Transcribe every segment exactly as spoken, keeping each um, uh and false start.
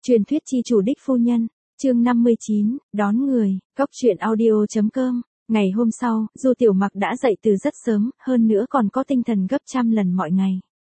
Truyền thuyết chi chủ đích phu nhân, chương năm mươi chín, đón người, Cóc truyện audio.com. Ngày hôm sau, Du Tiểu Mặc đã dậy từ rất sớm, hơn nữa còn có tinh thần gấp trăm lần mọi ngày.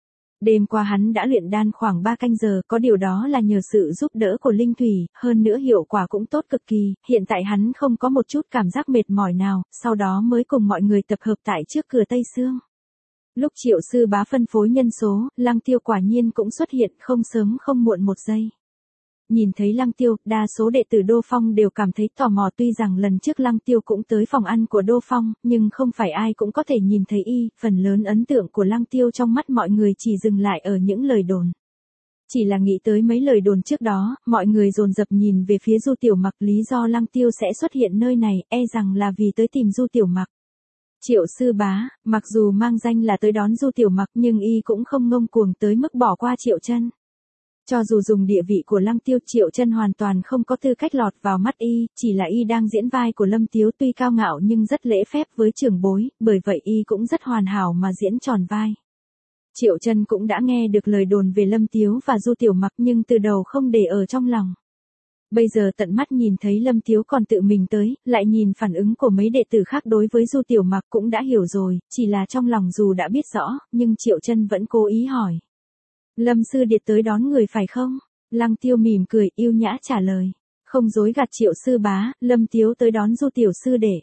Đêm qua hắn đã luyện đan khoảng ba canh giờ, có điều đó là nhờ sự giúp đỡ của Linh Thủy, hơn nữa hiệu quả cũng tốt cực kỳ, hiện tại hắn không có một chút cảm giác mệt mỏi nào, sau đó mới cùng mọi người tập hợp tại trước cửa Tây Sương. Lúc Triệu sư bá phân phối nhân số, Lăng Tiêu quả nhiên cũng xuất hiện, không sớm không muộn một giây. Nhìn thấy Lăng Tiêu, đa số đệ tử Đô Phong đều cảm thấy tò mò, tuy rằng lần trước Lăng Tiêu cũng tới phòng ăn của Đô Phong, nhưng không phải ai cũng có thể nhìn thấy y, phần lớn ấn tượng của Lăng Tiêu trong mắt mọi người chỉ dừng lại ở những lời đồn. Chỉ là nghĩ tới mấy lời đồn trước đó, mọi người dồn dập nhìn về phía Du Tiểu Mặc, lý do Lăng Tiêu sẽ xuất hiện nơi này, e rằng là vì tới tìm Du Tiểu Mặc. Triệu sư bá, mặc dù mang danh là tới đón Du Tiểu Mặc nhưng y cũng không ngông cuồng tới mức bỏ qua Triệu Chân. Cho dù dùng địa vị của Lăng Tiêu, Triệu Chân hoàn toàn không có tư cách lọt vào mắt y, chỉ là y đang diễn vai của Lâm Tiếu, tuy cao ngạo nhưng rất lễ phép với trưởng bối, bởi vậy y cũng rất hoàn hảo mà diễn tròn vai. Triệu Chân cũng đã nghe được lời đồn về Lâm Tiếu và Du Tiểu Mặc nhưng từ đầu không để ở trong lòng. Bây giờ tận mắt nhìn thấy Lâm Tiếu còn tự mình tới, lại nhìn phản ứng của mấy đệ tử khác đối với Du Tiểu Mặc cũng đã hiểu rồi, chỉ là trong lòng dù đã biết rõ, nhưng Triệu Chân vẫn cố ý hỏi. Lâm sư điệt tới đón người phải không? Lăng Tiêu mỉm cười, yêu nhã trả lời. Không dối gạt Triệu sư bá, Lâm Tiếu tới đón Du tiểu sư đệ.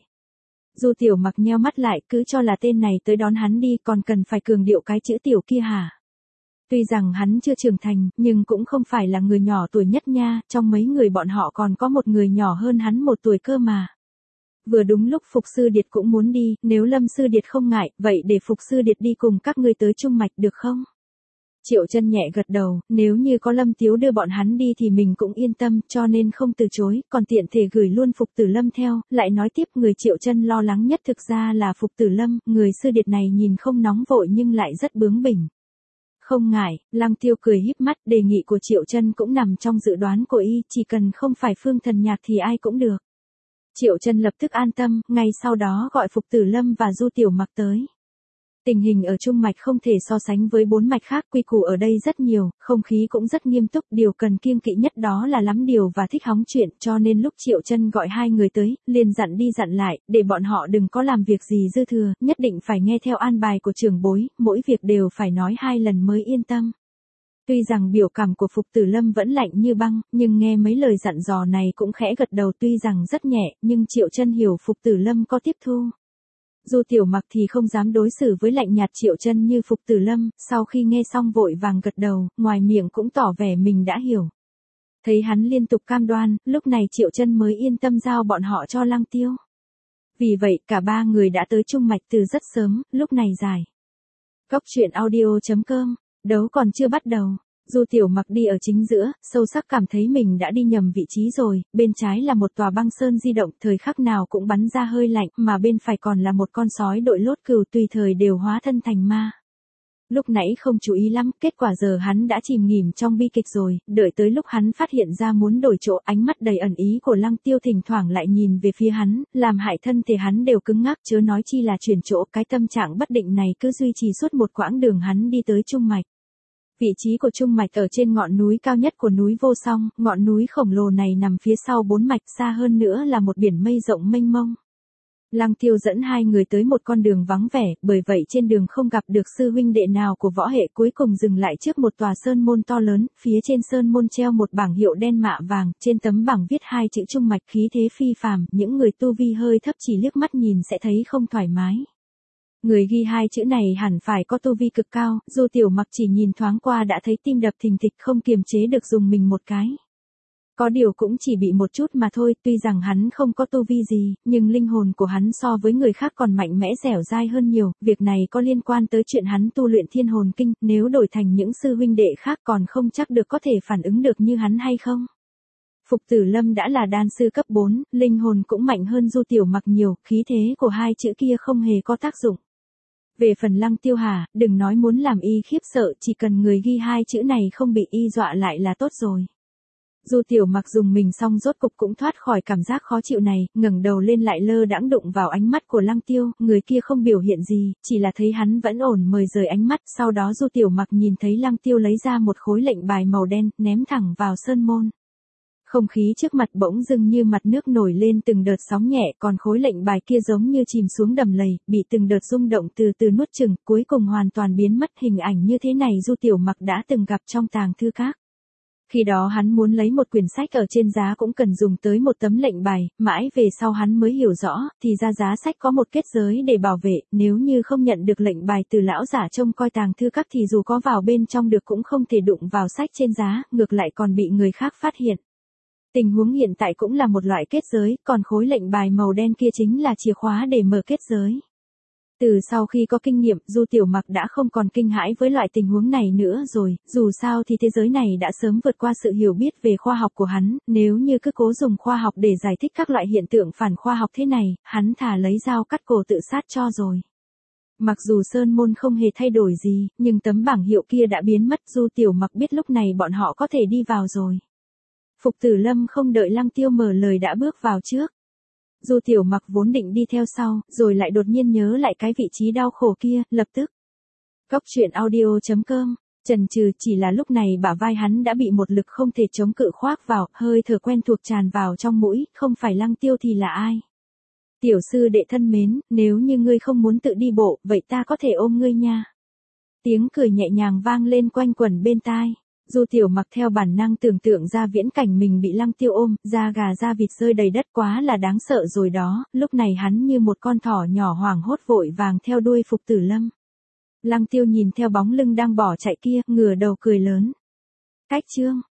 Du Tiểu Mặc nheo mắt lại, cứ cho là tên này tới đón hắn đi, còn cần phải cường điệu cái chữ tiểu kia hả? Tuy rằng hắn chưa trưởng thành, nhưng cũng không phải là người nhỏ tuổi nhất nha, trong mấy người bọn họ còn có một người nhỏ hơn hắn một tuổi cơ mà. Vừa đúng lúc Phục sư điệt cũng muốn đi, nếu Lâm sư điệt không ngại, vậy để Phục sư điệt đi cùng các ngươi tới Trung Mạch được không? Triệu Chân nhẹ gật đầu, nếu như có Lâm Tiếu đưa bọn hắn đi thì mình cũng yên tâm, cho nên không từ chối, còn tiện thể gửi luôn Phục Tử Lâm theo, lại nói tiếp người Triệu Chân lo lắng nhất thực ra là Phục Tử Lâm, người sư điệt này nhìn không nóng vội nhưng lại rất bướng bỉnh. Không ngại, Lăng Tiêu cười híp mắt, đề nghị của Triệu Chân cũng nằm trong dự đoán của y, chỉ cần không phải Phương Thần Nhạc thì ai cũng được. Triệu Chân lập tức an tâm, ngay sau đó gọi Phục Tử Lâm và Du Tiểu Mặc tới. Tình hình ở Trung Mạch không thể so sánh với bốn mạch khác, quy củ ở đây rất nhiều, không khí cũng rất nghiêm túc, điều cần kiêng kỵ nhất đó là lắm điều và thích hóng chuyện, cho nên lúc Triệu Chân gọi hai người tới, liền dặn đi dặn lại, để bọn họ đừng có làm việc gì dư thừa, nhất định phải nghe theo an bài của trưởng bối, mỗi việc đều phải nói hai lần mới yên tâm. Tuy rằng biểu cảm của Phục Tử Lâm vẫn lạnh như băng, nhưng nghe mấy lời dặn dò này cũng khẽ gật đầu, tuy rằng rất nhẹ, nhưng Triệu Chân hiểu Phục Tử Lâm có tiếp thu. Du Tiểu Mặc thì không dám đối xử với lạnh nhạt Triệu Chân như Phục Tử Lâm, sau khi nghe xong vội vàng gật đầu, ngoài miệng cũng tỏ vẻ mình đã hiểu. Thấy hắn liên tục cam đoan, lúc này Triệu Chân mới yên tâm giao bọn họ cho Lăng Tiêu. Vì vậy, cả ba người đã tới Trung Mạch từ rất sớm, lúc này dài. Cóc truyện audio.com, đấu còn chưa bắt đầu. Du Tiểu Mặc đi ở chính giữa, sâu sắc cảm thấy mình đã đi nhầm vị trí rồi, bên trái là một tòa băng sơn di động, thời khắc nào cũng bắn ra hơi lạnh, mà bên phải còn là một con sói đội lốt cừu tùy thời đều hóa thân thành ma. Lúc nãy không chú ý lắm, kết quả giờ hắn đã chìm nghỉm trong bi kịch rồi, đợi tới lúc hắn phát hiện ra muốn đổi chỗ, ánh mắt đầy ẩn ý của Lăng Tiêu thỉnh thoảng lại nhìn về phía hắn, làm hại thân thể hắn đều cứng ngắc, chớ nói chi là chuyển chỗ, cái tâm trạng bất định này cứ duy trì suốt một quãng đường hắn đi tới Trung Mạch. Vị trí của Trung Mạch ở trên ngọn núi cao nhất của núi Vô Song, ngọn núi khổng lồ này nằm phía sau bốn mạch, xa hơn nữa là một biển mây rộng mênh mông. Lăng Tiêu dẫn hai người tới một con đường vắng vẻ, bởi vậy trên đường không gặp được sư huynh đệ nào của võ hệ, cuối cùng dừng lại trước một tòa sơn môn to lớn, phía trên sơn môn treo một bảng hiệu đen mạ vàng, trên tấm bảng viết hai chữ Trung Mạch, khí thế phi phàm, những người tu vi hơi thấp chỉ liếc mắt nhìn sẽ thấy không thoải mái. Người ghi hai chữ này hẳn phải có tu vi cực cao, Du Tiểu Mặc chỉ nhìn thoáng qua đã thấy tim đập thình thịch, không kiềm chế được dùng mình một cái. Có điều cũng chỉ bị một chút mà thôi, tuy rằng hắn không có tu vi gì, nhưng linh hồn của hắn so với người khác còn mạnh mẽ dẻo dai hơn nhiều, việc này có liên quan tới chuyện hắn tu luyện Thiên Hồn Kinh, nếu đổi thành những sư huynh đệ khác còn không chắc được có thể phản ứng được như hắn hay không. Phục Tử Lâm đã là đan sư cấp bốn, linh hồn cũng mạnh hơn Du Tiểu Mặc nhiều, khí thế của hai chữ kia không hề có tác dụng. Về phần Lăng Tiêu hà, đừng nói muốn làm y khiếp sợ, chỉ cần người ghi hai chữ này không bị y dọa lại là tốt rồi. Du Tiểu Mặc dùng mình xong rốt cục cũng thoát khỏi cảm giác khó chịu này, ngẩng đầu lên lại lơ đãng đụng vào ánh mắt của Lăng Tiêu, người kia không biểu hiện gì, chỉ là thấy hắn vẫn ổn mời rời ánh mắt, sau đó Du Tiểu Mặc nhìn thấy Lăng Tiêu lấy ra một khối lệnh bài màu đen, ném thẳng vào sơn môn. Không khí trước mặt bỗng dưng như mặt nước nổi lên từng đợt sóng nhẹ, còn khối lệnh bài kia giống như chìm xuống đầm lầy, bị từng đợt rung động từ từ nuốt chửng, cuối cùng hoàn toàn biến mất. Hình ảnh như thế này Du Tiểu Mặc đã từng gặp trong tàng thư các. Khi đó hắn muốn lấy một quyển sách ở trên giá cũng cần dùng tới một tấm lệnh bài, mãi về sau hắn mới hiểu rõ, thì ra giá sách có một kết giới để bảo vệ, nếu như không nhận được lệnh bài từ lão giả trông coi tàng thư các thì dù có vào bên trong được cũng không thể đụng vào sách trên giá, ngược lại còn bị người khác phát hiện. Tình huống hiện tại cũng là một loại kết giới, còn khối lệnh bài màu đen kia chính là chìa khóa để mở kết giới. Từ sau khi có kinh nghiệm, Du Tiểu Mặc đã không còn kinh hãi với loại tình huống này nữa rồi, dù sao thì thế giới này đã sớm vượt qua sự hiểu biết về khoa học của hắn, nếu như cứ cố dùng khoa học để giải thích các loại hiện tượng phản khoa học thế này, hắn thà lấy dao cắt cổ tự sát cho rồi. Mặc dù sơn môn không hề thay đổi gì, nhưng tấm bảng hiệu kia đã biến mất, Du Tiểu Mặc biết lúc này bọn họ có thể đi vào rồi. Phục Tử Lâm không đợi Lăng Tiêu mở lời đã bước vào trước. Du Tiểu Mặc vốn định đi theo sau, rồi lại đột nhiên nhớ lại cái vị trí đau khổ kia, lập tức. Cốc truyện audio chấm com, chần chừ chỉ là lúc này bả vai hắn đã bị một lực không thể chống cự khoác vào, hơi thở quen thuộc tràn vào trong mũi, không phải Lăng Tiêu thì là ai? Tiểu sư đệ thân mến, nếu như ngươi không muốn tự đi bộ, vậy ta có thể ôm ngươi nha. Tiếng cười nhẹ nhàng vang lên quanh quẩn bên tai. Du Tiểu Mặc theo bản năng tưởng tượng ra viễn cảnh mình bị Lăng Tiêu ôm, da gà da vịt rơi đầy đất quá là đáng sợ rồi đó, lúc này hắn như một con thỏ nhỏ hoảng hốt vội vàng theo đuôi Phục Tử Lâm. Lăng Tiêu nhìn theo bóng lưng đang bỏ chạy kia, ngửa đầu cười lớn. Cách chương